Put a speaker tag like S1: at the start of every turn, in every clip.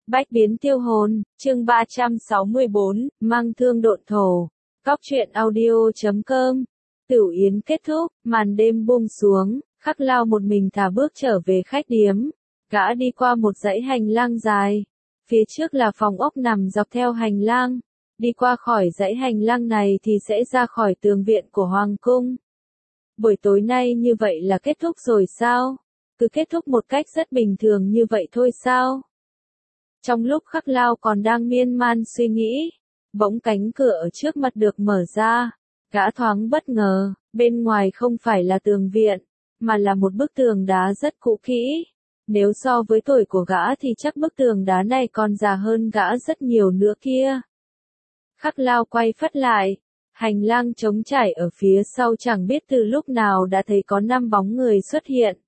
S1: Bách biến tiêu hồn, chương 364, mang thương độn thổ. Cóc truyện audio.com. Tửu yến kết thúc, màn đêm buông xuống, Khắc Lao một mình thả bước trở về khách điếm. Gã đi qua một dãy hành lang dài. Phía trước là phòng ốc nằm dọc theo hành lang. Đi qua khỏi dãy hành lang này thì sẽ ra khỏi tường viện của Hoàng cung. Buổi tối nay như vậy là kết thúc rồi sao? Cứ kết thúc một cách rất bình thường như vậy thôi sao? Trong lúc Khắc Lao còn đang miên man suy nghĩ, bỗng cánh cửa ở trước mặt được mở ra. Gã thoáng bất ngờ, bên ngoài không phải là tường viện, mà là một bức tường đá rất cũ kỹ. Nếu so với tuổi của gã thì chắc bức tường đá này còn già hơn gã rất nhiều nữa kia. Khắc Lao quay phắt lại, hành lang trống trải ở phía sau chẳng biết từ lúc nào đã thấy có 5 bóng người xuất hiện.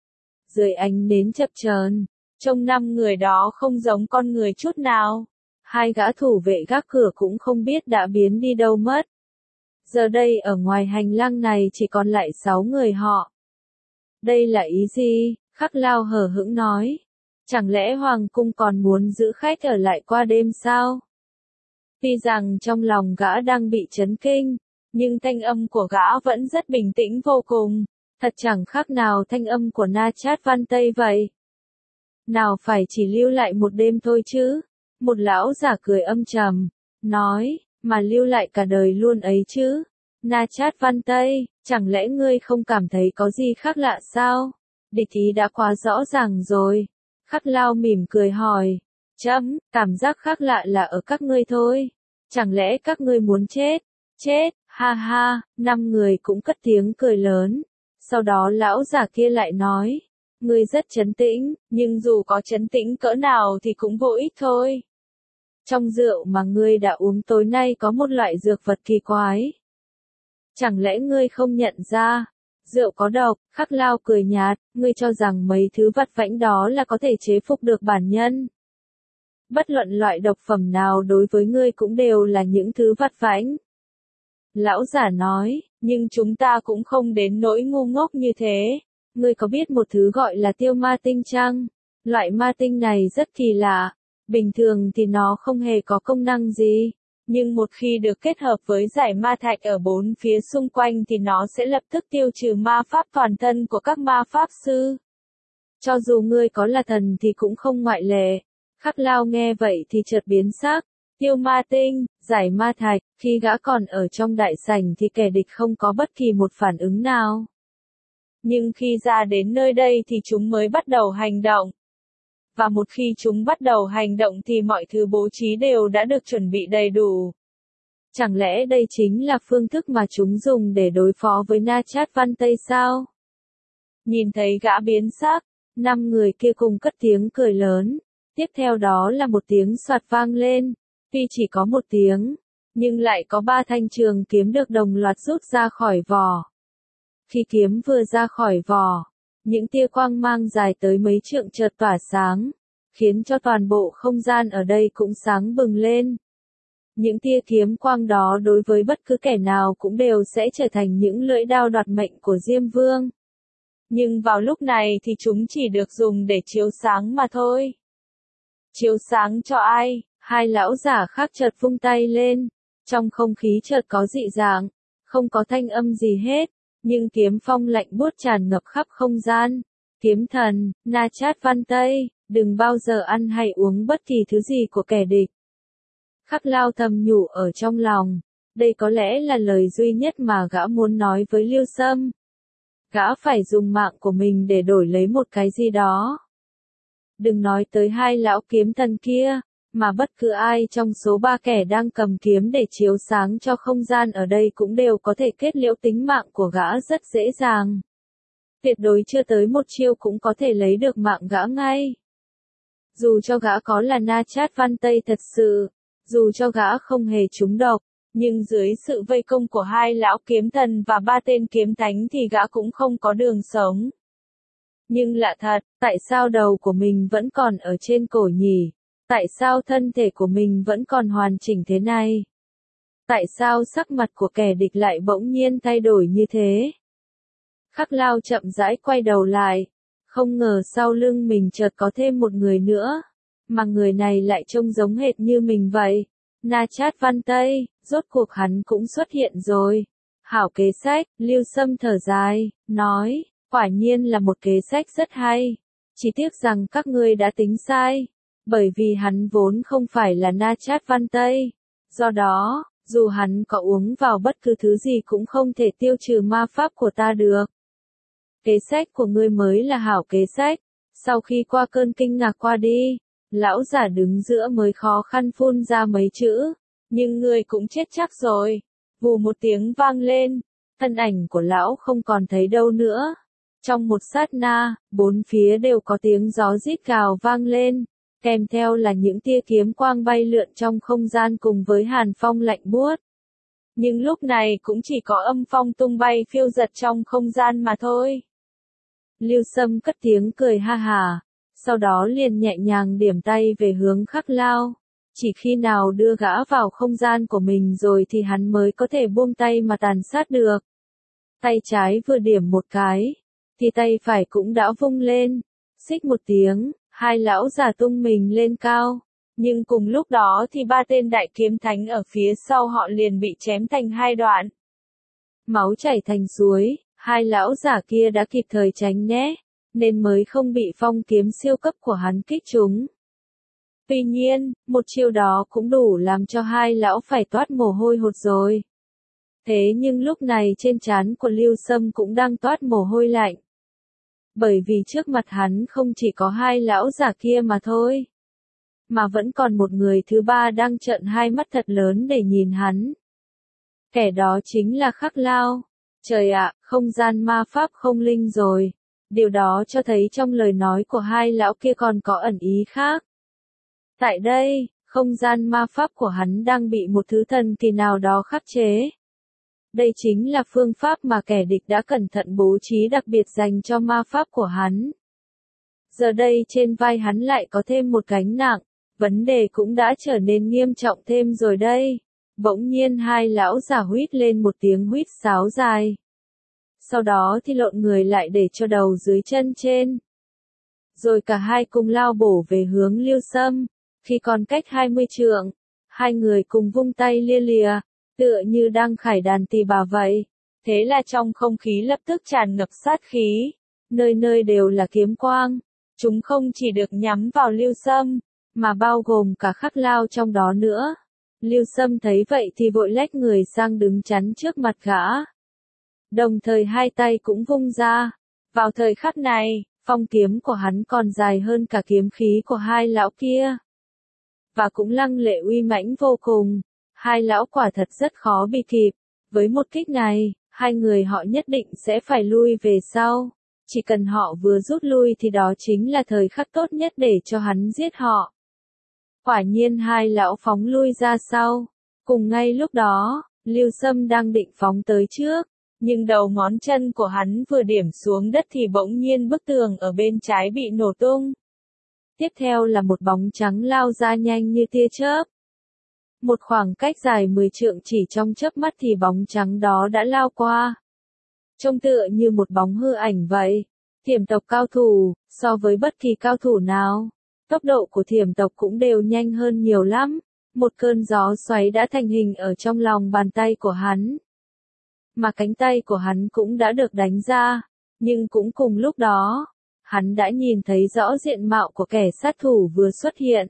S1: Dưới ánh nến chập chờn, trông 5 người đó không giống con người chút nào. 2 gã thủ vệ gác cửa cũng không biết đã biến đi đâu mất. Giờ đây ở ngoài hành lang này chỉ còn lại 6 người họ. Đây là ý gì? Khắc Lao hờ hững nói. Chẳng lẽ Hoàng cung còn muốn giữ khách ở lại qua đêm sao? Tuy rằng trong lòng gã đang bị chấn kinh, nhưng thanh âm của gã vẫn rất bình tĩnh vô cùng. Thật chẳng khác nào thanh âm của Na Chát Văn Tây vậy. Nào phải chỉ lưu lại một đêm thôi chứ? Một lão giả cười âm trầm, nói, mà lưu lại cả đời luôn ấy chứ? Na Chát Văn Tây, chẳng lẽ ngươi không cảm thấy có gì khác lạ sao? Địch ý đã quá rõ ràng rồi. Khắc Lao mỉm cười hỏi, cảm giác khác lạ là ở các ngươi thôi. Chẳng lẽ các ngươi muốn chết? Chết, ha ha, 5 người cũng cất tiếng cười lớn. Sau đó lão giả kia lại nói, ngươi rất trấn tĩnh, nhưng dù có trấn tĩnh cỡ nào thì cũng vô ích thôi. Trong rượu mà ngươi đã uống tối nay có một loại dược vật kỳ quái. Chẳng lẽ ngươi không nhận ra? Rượu có độc. Khắc Lao cười nhạt, ngươi cho rằng mấy thứ vặt vãnh đó là có thể chế phục được bản nhân. Bất luận loại độc phẩm nào đối với ngươi cũng đều là những thứ vặt vãnh. Lão giả nói, nhưng chúng ta cũng không đến nỗi ngu ngốc như thế. Ngươi có biết một thứ gọi là tiêu ma tinh chăng? Loại ma tinh này rất kỳ lạ. Bình thường thì nó không hề có công năng gì. Nhưng một khi được kết hợp với giải ma thạch ở 4 phía xung quanh thì nó sẽ lập tức tiêu trừ ma pháp toàn thân của các ma pháp sư. Cho dù ngươi có là thần thì cũng không ngoại lệ. Khắc Lao nghe vậy thì chợt biến sắc. Tiêu ma tinh, giải ma thạch, khi gã còn ở trong đại sảnh thì kẻ địch không có bất kỳ một phản ứng nào. Nhưng khi ra đến nơi đây thì chúng mới bắt đầu hành động. Và một khi chúng bắt đầu hành động thì mọi thứ bố trí đều đã được chuẩn bị đầy đủ. Chẳng lẽ đây chính là phương thức mà chúng dùng để đối phó với Na Chát Văn Tây sao? Nhìn thấy gã biến sắc, 5 người kia cùng cất tiếng cười lớn. Tiếp theo đó là một tiếng xoạt vang lên. Tuy chỉ có một tiếng, nhưng lại có 3 thanh trường kiếm được đồng loạt rút ra khỏi vỏ. Khi kiếm vừa ra khỏi vỏ, những tia quang mang dài tới mấy trượng chợt tỏa sáng, khiến cho toàn bộ không gian ở đây cũng sáng bừng lên. Những tia kiếm quang đó đối với bất cứ kẻ nào cũng đều sẽ trở thành những lưỡi đao đoạt mệnh của Diêm Vương. Nhưng vào lúc này thì chúng chỉ được dùng để chiếu sáng mà thôi. Chiếu sáng cho ai? 2 lão giả khác chợt vung tay lên. Trong không khí chợt có dị dạng, không có thanh âm gì hết. Nhưng kiếm phong lạnh buốt tràn ngập khắp không gian. Kiếm thần, Na Chát Văn Tây, đừng bao giờ ăn hay uống bất kỳ thứ gì của kẻ địch. Khắc Lao thầm nhủ ở trong lòng. Đây có lẽ là lời duy nhất mà gã muốn nói với Lưu Sâm. Gã phải dùng mạng của mình để đổi lấy một cái gì đó. Đừng nói tới 2 lão kiếm thần kia, mà bất cứ ai trong số 3 kẻ đang cầm kiếm để chiếu sáng cho không gian ở đây cũng đều có thể kết liễu tính mạng của gã rất dễ dàng. Tuyệt đối chưa tới một chiêu cũng có thể lấy được mạng gã ngay. Dù cho gã có là Na Chát Văn Tây thật sự, dù cho gã không hề trúng độc, nhưng dưới sự vây công của 2 lão kiếm thần và 3 tên kiếm thánh thì gã cũng không có đường sống. Nhưng lạ thật, tại sao đầu của mình vẫn còn ở trên cổ nhỉ? Tại sao thân thể của mình vẫn còn hoàn chỉnh thế này? Tại sao sắc mặt của kẻ địch lại bỗng nhiên thay đổi như thế? Khắc Lao chậm rãi quay đầu lại. Không ngờ sau lưng mình chợt có thêm một người nữa. mà người này lại trông giống hệt như mình vậy. Na Chát Văn Tây, rốt cuộc hắn cũng xuất hiện rồi. Hảo kế sách, Lưu Sâm thở dài, nói, quả nhiên là một kế sách rất hay. Chỉ tiếc rằng các ngươi đã tính sai, bởi vì hắn vốn không phải là Na Chát Văn Tây. Do đó, dù hắn có uống vào bất cứ thứ gì cũng không thể tiêu trừ ma pháp của ta được. Kế sách của ngươi mới là hảo kế sách. Sau khi qua cơn kinh ngạc qua đi, lão giả đứng giữa mới khó khăn phun ra mấy chữ. Nhưng ngươi cũng chết chắc rồi. Vù một tiếng vang lên, thân ảnh của lão không còn thấy đâu nữa. Trong một sát na, bốn phía đều có tiếng gió rít gào vang lên, kèm theo là những tia kiếm quang bay lượn trong không gian cùng với hàn phong lạnh buốt. Nhưng lúc này cũng chỉ có âm phong tung bay phiêu dật trong không gian mà thôi. Lưu Sâm cất tiếng cười ha hà, sau đó liền nhẹ nhàng điểm tay về hướng Khắc Lao. Chỉ khi nào đưa gã vào không gian của mình rồi thì hắn mới có thể buông tay mà tàn sát được. Tay trái vừa điểm một cái, thì tay phải cũng đã vung lên. Xích một tiếng, hai lão già tung mình lên cao. Nhưng cùng lúc đó thì ba tên đại kiếm thánh ở phía sau họ liền bị chém thành hai đoạn. Máu chảy thành suối, hai lão giả kia đã kịp thời tránh né, nên mới không bị phong kiếm siêu cấp của hắn kích trúng. Tuy nhiên, một chiêu đó cũng đủ làm cho hai lão phải toát mồ hôi hột rồi. Thế nhưng lúc này trên trán của Lưu Sâm cũng đang toát mồ hôi lạnh. Bởi vì trước mặt hắn không chỉ có hai lão giả kia mà thôi, mà vẫn còn một người thứ ba đang trợn hai mắt thật lớn để nhìn hắn. Kẻ đó chính là Khắc Lao. Trời ạ, không gian ma pháp không linh rồi. Điều đó cho thấy trong lời nói của hai lão kia còn có ẩn ý khác. Tại đây, không gian ma pháp của hắn đang bị một thứ thần kỳ nào đó khắc chế. Đây chính là phương pháp mà kẻ địch đã cẩn thận bố trí đặc biệt dành cho ma pháp của hắn. Giờ đây trên vai hắn lại có thêm một gánh nặng, vấn đề cũng đã trở nên nghiêm trọng thêm rồi đây. Bỗng nhiên hai lão giả huýt lên một tiếng huýt sáo dài. Sau đó thì lộn người lại để cho đầu dưới chân trên. Rồi cả hai cùng lao bổ về hướng Lưu Sâm. Khi còn cách 20 trượng, hai người cùng vung tay lia lìa, tựa như đang khải đàn tỳ bà vậy. Thế là trong không khí lập tức tràn ngập sát khí. Nơi nơi đều là kiếm quang. Chúng không chỉ được nhắm vào Lưu Sâm, mà bao gồm cả Khắc Lao trong đó nữa. Lưu Sâm thấy vậy thì vội lách người sang đứng chắn trước mặt gã. Đồng thời hai tay cũng vung ra. Vào thời khắc này, phong kiếm của hắn còn dài hơn cả kiếm khí của hai lão kia. Và cũng lăng lệ uy mãnh vô cùng. Hai lão quả thật rất khó bị kịp. Với một kích này, hai người họ nhất định sẽ phải lui về sau. Chỉ cần họ vừa rút lui thì đó chính là thời khắc tốt nhất để cho hắn giết họ. Quả nhiên hai lão phóng lui ra sau. Cùng ngay lúc đó, Lưu Sâm đang định phóng tới trước. Nhưng đầu ngón chân của hắn vừa điểm xuống đất thì bỗng nhiên bức tường ở bên trái bị nổ tung. Tiếp theo là một bóng trắng lao ra nhanh như tia chớp. Một khoảng cách dài 10 trượng chỉ trong chớp mắt thì bóng trắng đó đã lao qua. Trông tựa như một bóng hư ảnh vậy. Thiểm tộc cao thủ, so với bất kỳ cao thủ nào, tốc độ của thiểm tộc cũng đều nhanh hơn nhiều lắm. Một cơn gió xoáy đã thành hình ở trong lòng bàn tay của hắn. Mà cánh tay của hắn cũng đã được đánh ra. Nhưng cũng cùng lúc đó, hắn đã nhìn thấy rõ diện mạo của kẻ sát thủ vừa xuất hiện.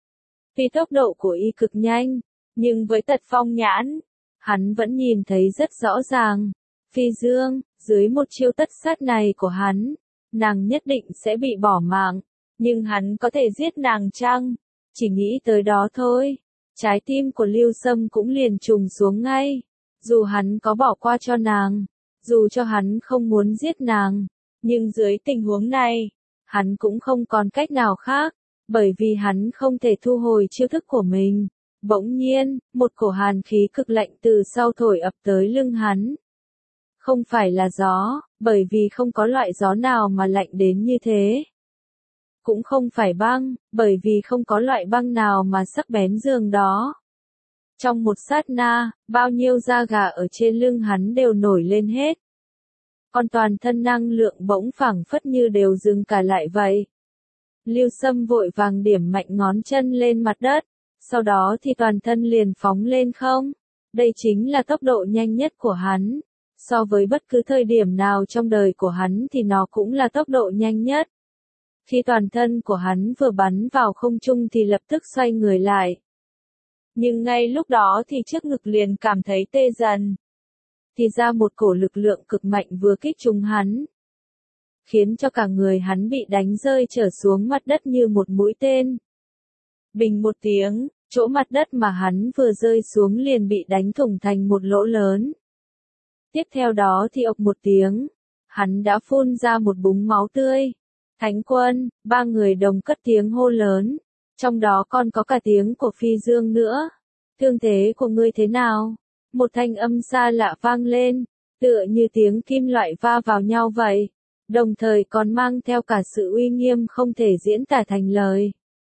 S1: Vì tốc độ của y cực nhanh, nhưng với tật phong nhãn, hắn vẫn nhìn thấy rất rõ ràng. Phi Dương, dưới một chiêu tất sát này của hắn, nàng nhất định sẽ bị bỏ mạng. Nhưng hắn có thể giết nàng chăng? Chỉ nghĩ tới đó thôi. Trái tim của Lưu Sâm cũng liền trùng xuống ngay. Dù hắn có bỏ qua cho nàng, dù cho hắn không muốn giết nàng, nhưng dưới tình huống này, hắn cũng không còn cách nào khác, bởi vì hắn không thể thu hồi chiêu thức của mình. Bỗng nhiên, một cổ hàn khí cực lạnh từ sau thổi ập tới lưng hắn. Không phải là gió, bởi vì không có loại gió nào mà lạnh đến như thế. Cũng không phải băng, bởi vì không có loại băng nào mà sắc bén dường đó. Trong một sát na, bao nhiêu da gà ở trên lưng hắn đều nổi lên hết. Còn toàn thân năng lượng bỗng phảng phất như đều dừng cả lại vậy. Lưu Sâm vội vàng điểm mạnh ngón chân lên mặt đất, sau đó thì toàn thân liền phóng lên không. Đây chính là tốc độ nhanh nhất của hắn. So với bất cứ thời điểm nào trong đời của hắn thì nó cũng là tốc độ nhanh nhất. Khi toàn thân của hắn vừa bắn vào không trung thì lập tức xoay người lại. Nhưng ngay lúc đó thì trước ngực liền cảm thấy tê dần. Thì ra một cổ lực lượng cực mạnh vừa kích trúng hắn, khiến cho cả người hắn bị đánh rơi trở xuống mặt đất như một mũi tên. Bình một tiếng, chỗ mặt đất mà hắn vừa rơi xuống liền bị đánh thủng thành một lỗ lớn. Tiếp theo đó thì ộc một tiếng, hắn đã phun ra một búng máu tươi. Thánh Quân, ba người đồng cất tiếng hô lớn, trong đó còn có cả tiếng của Phi Dương nữa. Thương thế của ngươi thế nào? Một thanh âm xa lạ vang lên, tựa như tiếng kim loại va vào nhau vậy, đồng thời còn mang theo cả sự uy nghiêm không thể diễn tả thành lời.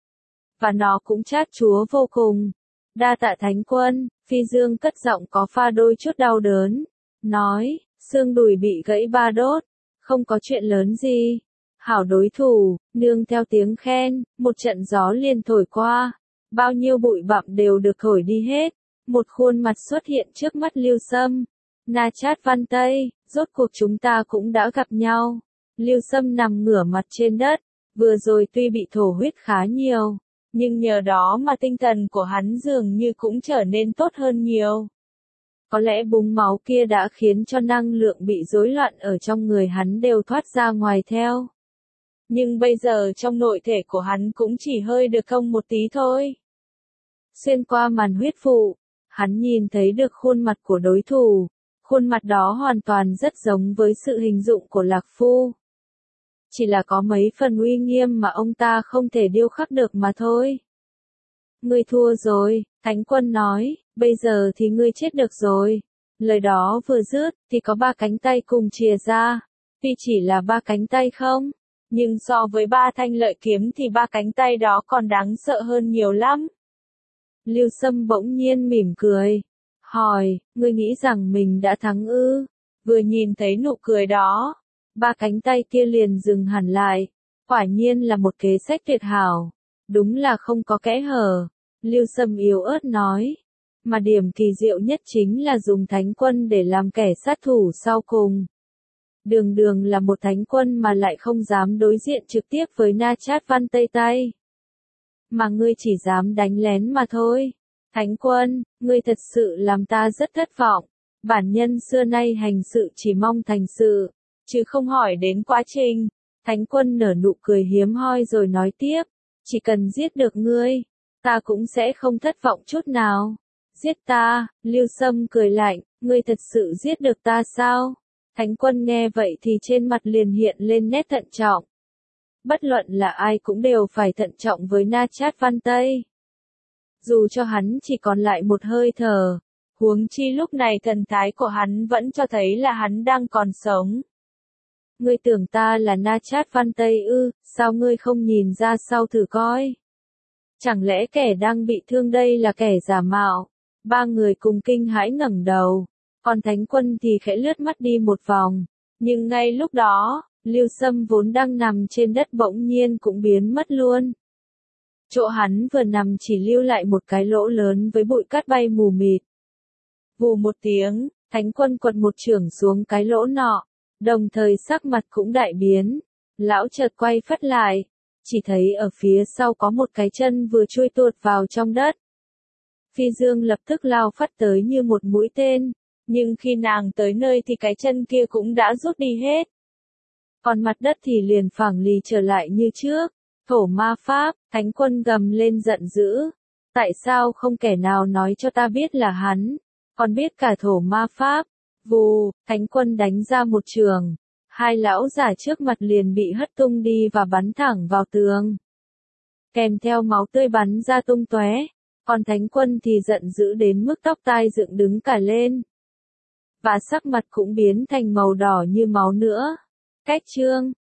S1: Và nó cũng chát chúa vô cùng. Đa tạ Thánh Quân, Phi Dương cất giọng có pha đôi chút đau đớn, nói, xương đùi bị gãy 3 đốt, không có chuyện lớn gì. Hảo đối thủ, nương theo tiếng khen, một trận gió liền thổi qua, bao nhiêu bụi bặm đều được thổi đi hết. Một khuôn mặt xuất hiện trước mắt Lưu Sâm. Na Chát Văn Tây, rốt cuộc chúng ta cũng đã gặp nhau. Lưu Sâm nằm ngửa mặt trên đất, vừa rồi tuy bị thổ huyết khá nhiều, nhưng nhờ đó mà tinh thần của hắn dường như cũng trở nên tốt hơn nhiều. Có lẽ búng máu kia đã khiến cho năng lượng bị rối loạn ở trong người hắn đều thoát ra ngoài theo. Nhưng bây giờ trong nội thể của hắn cũng chỉ hơi được không một tí thôi. Xuyên qua màn huyết vụ, hắn nhìn thấy được khuôn mặt của đối thủ. Khuôn mặt đó hoàn toàn rất giống với sự hình dụng của Lạc Phu. Chỉ là có mấy phần uy nghiêm mà ông ta không thể điêu khắc được mà thôi. Ngươi thua rồi, Thánh Quân nói, bây giờ thì ngươi chết được rồi. Lời đó vừa dứt thì có 3 cánh tay cùng chìa ra. Tuy chỉ là 3 cánh tay không, nhưng so với 3 thanh lợi kiếm thì 3 cánh tay đó còn đáng sợ hơn nhiều lắm. Lưu Sâm bỗng nhiên mỉm cười, hỏi, ngươi nghĩ rằng mình đã thắng ư? Vừa nhìn thấy nụ cười đó, 3 cánh tay kia liền dừng hẳn lại. Quả nhiên là một kế sách tuyệt hảo, đúng là không có kẽ hở. Lưu Sâm yếu ớt nói, mà điểm kỳ diệu nhất chính là dùng Thánh Quân để làm kẻ sát thủ sau cùng. Đường đường là một Thánh Quân mà lại không dám đối diện trực tiếp với Na Chát Văn Tây Tây. Mà ngươi chỉ dám đánh lén mà thôi. Thánh Quân, ngươi thật sự làm ta rất thất vọng. Bản nhân xưa nay hành sự chỉ mong thành sự, chứ không hỏi đến quá trình. Thánh Quân nở nụ cười hiếm hoi rồi nói tiếp, chỉ cần giết được ngươi, ta cũng sẽ không thất vọng chút nào. Giết ta, Lưu Sâm cười lạnh, ngươi thật sự giết được ta sao? Thánh Quân nghe vậy thì trên mặt liền hiện lên nét thận trọng. Bất luận là ai cũng đều phải thận trọng với Na Chát Văn Tây. Dù cho hắn chỉ còn lại một hơi thở, huống chi lúc này thần thái của hắn vẫn cho thấy là hắn đang còn sống. Ngươi tưởng ta là Na Chát Văn Tây ư, sao ngươi không nhìn ra sau thử coi? Chẳng lẽ kẻ đang bị thương đây là kẻ giả mạo? 3 người cùng kinh hãi ngẩng đầu, còn Thánh Quân thì khẽ lướt mắt đi một vòng, nhưng ngay lúc đó, Lưu Sâm vốn đang nằm trên đất bỗng nhiên cũng biến mất luôn. Chỗ hắn vừa nằm chỉ lưu lại một cái lỗ lớn với bụi cát bay mù mịt. Vù một tiếng, Thánh Quân quật một chưởng xuống cái lỗ nọ, đồng thời sắc mặt cũng đại biến. Lão chợt quay phắt lại, chỉ thấy ở phía sau có một cái chân vừa chui tuột vào trong đất. Phi Dương lập tức lao phắt tới như một mũi tên, nhưng khi nàng tới nơi thì cái chân kia cũng đã rút đi hết. Còn mặt đất thì liền phẳng lì trở lại như trước. Thổ ma pháp, Thánh Quân gầm lên giận dữ. Tại sao không kẻ nào nói cho ta biết là hắn, còn biết cả thổ ma pháp? Vù, Thánh Quân đánh ra một trường. 2 lão giả trước mặt liền bị hất tung đi và bắn thẳng vào tường. Kèm theo máu tươi bắn ra tung tóe. Còn Thánh Quân thì giận dữ đến mức tóc tai dựng đứng cả lên. Và sắc mặt cũng biến thành màu đỏ như máu nữa. Cách chương